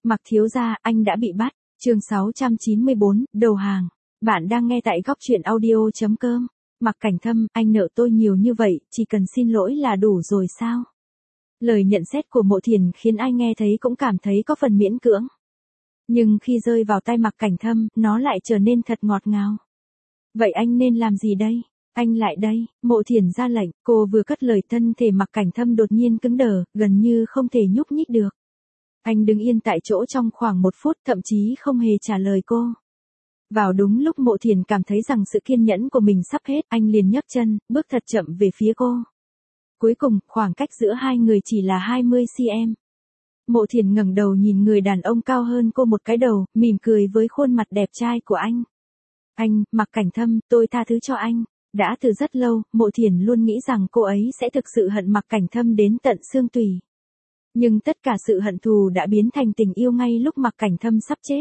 Mạc thiếu gia, anh đã bị bắt. Chương 694, đầu hàng. Bạn đang nghe tại góc truyện audio.com. Mạc Cảnh Thâm, anh nợ tôi nhiều như vậy, chỉ cần xin lỗi là đủ rồi sao? Lời nhận xét của Mộ Thiền khiến ai nghe thấy cũng cảm thấy có phần miễn cưỡng. Nhưng khi rơi vào tay Mạc Cảnh Thâm, nó lại trở nên thật ngọt ngào. Vậy anh nên làm gì đây? Anh lại đây, Mộ Thiền ra lệnh, cô vừa cất lời thân thể Mạc Cảnh Thâm đột nhiên cứng đờ, gần như không thể nhúc nhích được. Anh đứng yên tại chỗ trong khoảng 1 phút, thậm chí không hề trả lời cô. Vào đúng lúc Mộ Thiền cảm thấy rằng sự kiên nhẫn của mình sắp hết, anh liền nhấc chân, bước thật chậm về phía cô. Cuối cùng, khoảng cách giữa hai người chỉ là 20 cm. Mộ Thiền ngẩng đầu nhìn người đàn ông cao hơn cô một cái đầu, mỉm cười với khuôn mặt đẹp trai của anh. Anh, Mạc Cảnh Thâm, tôi tha thứ cho anh. Đã từ rất lâu, Mộ Thiền luôn nghĩ rằng cô ấy sẽ thực sự hận Mạc Cảnh Thâm đến tận xương tủy. Nhưng tất cả sự hận thù đã biến thành tình yêu ngay lúc Mạc Cảnh Thâm sắp chết.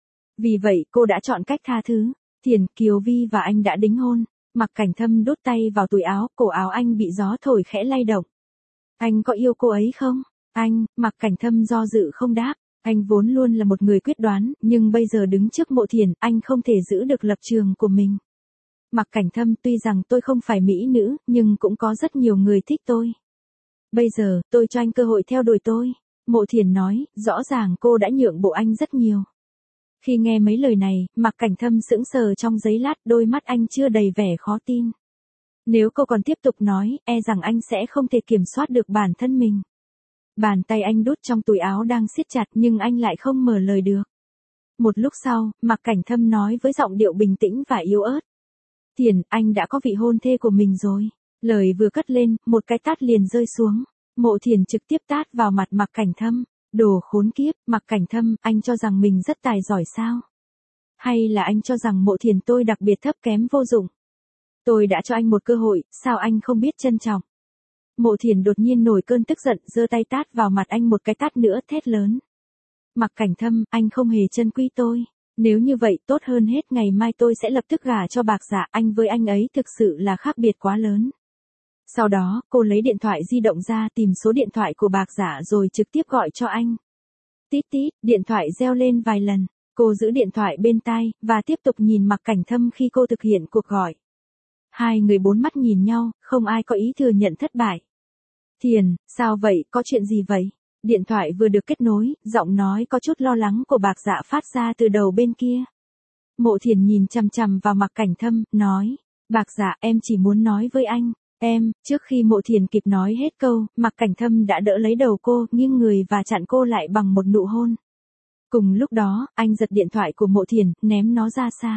Vì vậy, cô đã chọn cách tha thứ. Thiền, Kiều Vi và anh đã đính hôn. Mạc Cảnh Thâm đút tay vào túi áo, cổ áo anh bị gió thổi khẽ lay động. Anh có yêu cô ấy không? Anh, Mạc Cảnh Thâm do dự không đáp. Anh vốn luôn là một người quyết đoán, nhưng bây giờ đứng trước Mộ Thiền, anh không thể giữ được lập trường của mình. Mạc Cảnh Thâm, tuy rằng tôi không phải mỹ nữ, nhưng cũng có rất nhiều người thích tôi. Bây giờ, tôi cho anh cơ hội theo đuổi tôi. Mộ Thiền nói, rõ ràng cô đã nhượng bộ anh rất nhiều. Khi nghe mấy lời này, Mạc Cảnh Thâm sững sờ trong giây lát, đôi mắt anh chưa đầy vẻ khó tin. Nếu cô còn tiếp tục nói, e rằng anh sẽ không thể kiểm soát được bản thân mình. Bàn tay anh đút trong túi áo đang siết chặt nhưng anh lại không mở lời được. Một lúc sau, Mạc Cảnh Thâm nói với giọng điệu bình tĩnh và yếu ớt. Thiền, anh đã có vị hôn thê của mình rồi. Lời vừa cất lên, một cái tát liền rơi xuống. Mộ Thiền trực tiếp tát vào mặt Mạc Cảnh Thâm. Đồ khốn kiếp, Mạc Cảnh Thâm, anh cho rằng mình rất tài giỏi sao? Hay là anh cho rằng Mộ Thiền tôi đặc biệt thấp kém vô dụng? Tôi đã cho anh một cơ hội, sao anh không biết trân trọng? Mộ Thiền đột nhiên nổi cơn tức giận, giơ tay tát vào mặt anh một cái tát nữa, thét lớn. Mạc Cảnh Thâm, anh không hề trân quý tôi. Nếu như vậy, tốt hơn hết ngày mai tôi sẽ lập tức gả cho Bạc Dạ, anh với anh ấy thực sự là khác biệt quá lớn. Sau đó, cô lấy điện thoại di động ra tìm số điện thoại của Bạc Dạ rồi trực tiếp gọi cho anh. Tít tít, điện thoại reo lên vài lần. Cô giữ điện thoại bên tai, và tiếp tục nhìn Mạc Cảnh Thâm khi cô thực hiện cuộc gọi. Hai người bốn mắt nhìn nhau, không ai có ý thừa nhận thất bại. Thiền, sao vậy, có chuyện gì vậy? Điện thoại vừa được kết nối, giọng nói có chút lo lắng của Bạc Dạ phát ra từ đầu bên kia. Mộ Thiền nhìn chằm chằm vào Mạc Cảnh Thâm, nói. Bạc Dạ, em chỉ muốn nói với anh. Em, trước khi Mộ Thiền kịp nói hết câu, Mạc Cảnh Thâm đã đỡ lấy đầu cô, nghiêng người và chặn cô lại bằng một nụ hôn. Cùng lúc đó, anh giật điện thoại của Mộ Thiền, ném nó ra xa.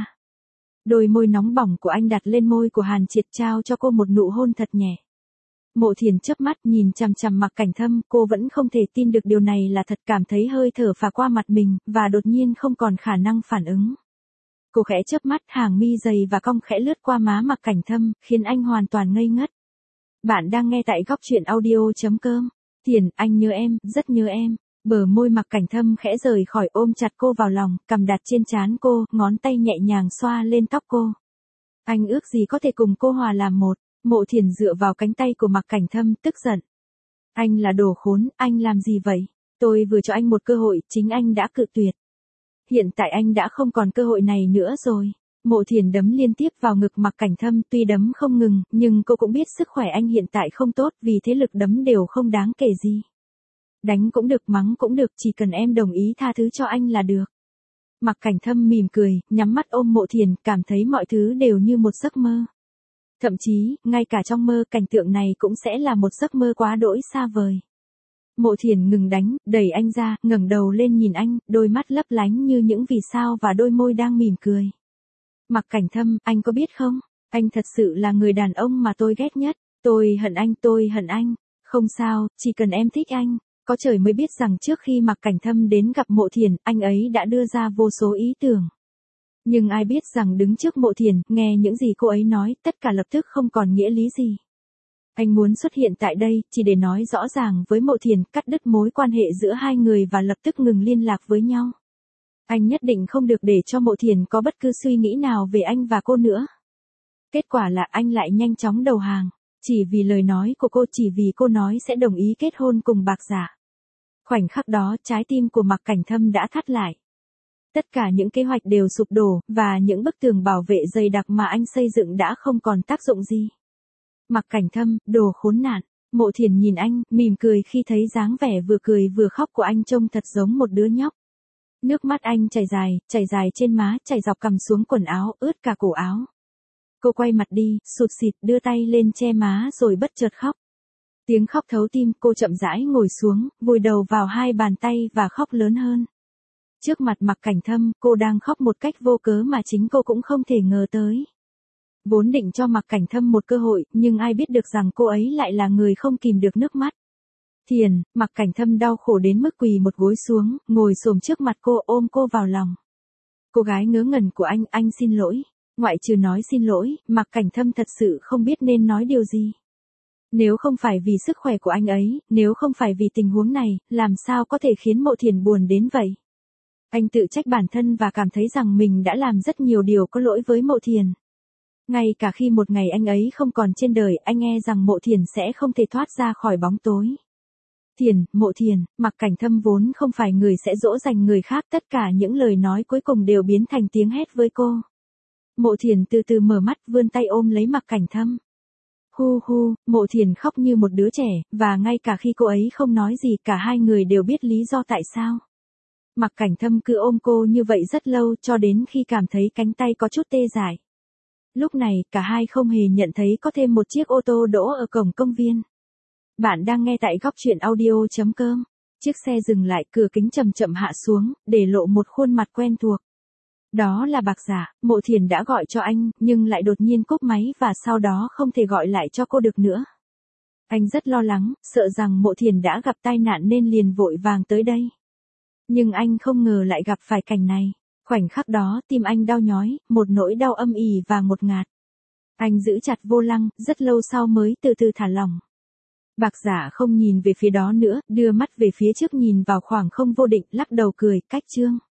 Đôi môi nóng bỏng của anh đặt lên môi của Hàn Triệt, trao cho cô một nụ hôn thật nhẹ. Mộ Thiền chớp mắt nhìn chằm chằm Mạc Cảnh Thâm, cô vẫn không thể tin được điều này là thật, cảm thấy hơi thở phả qua mặt mình, và đột nhiên không còn khả năng phản ứng. Cô khẽ chớp mắt, hàng mi dày và cong khẽ lướt qua má Mạc Cảnh Thâm, khiến anh hoàn toàn ngây ngất. Bạn đang nghe tại góc truyện audio.com. Thiền, anh nhớ em, rất nhớ em. Bờ môi Mạc Cảnh Thâm khẽ rời khỏi, ôm chặt cô vào lòng, cằm đặt trên trán cô, ngón tay nhẹ nhàng xoa lên tóc cô. Anh ước gì có thể cùng cô hòa làm một. Mộ Thiền dựa vào cánh tay của Mạc Cảnh Thâm, tức giận. Anh là đồ khốn, anh làm gì vậy? Tôi vừa cho anh một cơ hội, chính anh đã cự tuyệt. Hiện tại anh đã không còn cơ hội này nữa rồi. Mộ Thiền đấm liên tiếp vào ngực Mạc Cảnh Thâm, tuy đấm không ngừng, nhưng cô cũng biết sức khỏe anh hiện tại không tốt, vì thế lực đấm đều không đáng kể gì. Đánh cũng được, mắng cũng được, chỉ cần em đồng ý tha thứ cho anh là được. Mạc Cảnh Thâm mỉm cười, nhắm mắt ôm Mộ Thiền, cảm thấy mọi thứ đều như một giấc mơ. Thậm chí, ngay cả trong mơ, cảnh tượng này cũng sẽ là một giấc mơ quá đỗi xa vời. Mộ Thiền ngừng đánh, đẩy anh ra, ngẩng đầu lên nhìn anh, đôi mắt lấp lánh như những vì sao và đôi môi đang mỉm cười. Mạc Cảnh Thâm, anh có biết không? Anh thật sự là người đàn ông mà tôi ghét nhất. Tôi hận anh, tôi hận anh. Không sao, chỉ cần em thích anh. Có trời mới biết rằng trước khi Mạc Cảnh Thâm đến gặp Mộ Thiền, anh ấy đã đưa ra vô số ý tưởng. Nhưng ai biết rằng đứng trước Mộ Thiền, nghe những gì cô ấy nói, tất cả lập tức không còn nghĩa lý gì. Anh muốn xuất hiện tại đây, chỉ để nói rõ ràng với Mộ Thiền, cắt đứt mối quan hệ giữa hai người và lập tức ngừng liên lạc với nhau. Anh nhất định không được để cho Mộ Thiền có bất cứ suy nghĩ nào về anh và cô nữa. Kết quả là anh lại nhanh chóng đầu hàng. Chỉ vì lời nói của cô, chỉ vì cô nói sẽ đồng ý kết hôn cùng Bạc Dạ. Khoảnh khắc đó trái tim của Mạc Cảnh Thâm đã thắt lại. Tất cả những kế hoạch đều sụp đổ, và những bức tường bảo vệ dày đặc mà anh xây dựng đã không còn tác dụng gì. Mạc Cảnh Thâm, đồ khốn nạn. Mộ Thiền nhìn anh, mỉm cười khi thấy dáng vẻ vừa cười vừa khóc của anh trông thật giống một đứa nhóc. Nước mắt anh chảy dài trên má, chảy dọc cằm xuống quần áo, ướt cả cổ áo. Cô quay mặt đi, sụt sịt, đưa tay lên che má rồi bất chợt khóc. Tiếng khóc thấu tim, cô chậm rãi ngồi xuống, vùi đầu vào hai bàn tay và khóc lớn hơn. Trước mặt Mạc Cảnh Thâm, cô đang khóc một cách vô cớ mà chính cô cũng không thể ngờ tới. Vốn định cho Mạc Cảnh Thâm một cơ hội, nhưng ai biết được rằng cô ấy lại là người không kìm được nước mắt. Thiền, Mạc Cảnh Thâm đau khổ đến mức quỳ một gối xuống, ngồi xổm trước mặt cô, ôm cô vào lòng. Cô gái ngớ ngẩn của anh xin lỗi. Ngoại trừ nói xin lỗi, Mạc Cảnh Thâm thật sự không biết nên nói điều gì. Nếu không phải vì sức khỏe của anh ấy, nếu không phải vì tình huống này, làm sao có thể khiến Mộ Thiền buồn đến vậy? Anh tự trách bản thân và cảm thấy rằng mình đã làm rất nhiều điều có lỗi với Mộ Thiền. Ngay cả khi một ngày anh ấy không còn trên đời, anh e rằng Mộ Thiền sẽ không thể thoát ra khỏi bóng tối. Mộ Thiền, Mạc Cảnh Thâm vốn không phải người sẽ dỗ dành người khác, tất cả những lời nói cuối cùng đều biến thành tiếng hét với cô. Mộ Thiền từ từ mở mắt, vươn tay ôm lấy Mạc Cảnh Thâm. Hu hu, Mộ Thiền khóc như một đứa trẻ, và ngay cả khi cô ấy không nói gì, cả hai người đều biết lý do tại sao. Mạc Cảnh Thâm cứ ôm cô như vậy rất lâu, cho đến khi cảm thấy cánh tay có chút tê dại. Lúc này, cả hai không hề nhận thấy có thêm một chiếc ô tô đỗ ở cổng công viên. Bạn đang nghe tại Góc Truyện Audio.com. Chiếc xe dừng lại, cửa kính chậm chậm hạ xuống, để lộ một khuôn mặt quen thuộc. Đó là Bạc Giả. Mộ Thiền đã gọi cho anh, nhưng lại đột nhiên cúp máy và sau đó không thể gọi lại cho cô được nữa. Anh rất lo lắng, sợ rằng Mộ Thiền đã gặp tai nạn nên liền vội vàng tới đây. Nhưng anh không ngờ lại gặp phải cảnh này. Khoảnh khắc đó, tim anh đau nhói, một nỗi đau âm ỉ và ngột ngạt. Anh giữ chặt vô lăng, rất lâu sau mới từ từ thả lỏng. Bạc Giả không nhìn về phía đó nữa, đưa mắt về phía trước nhìn vào khoảng không vô định, lắc đầu cười, cách chương.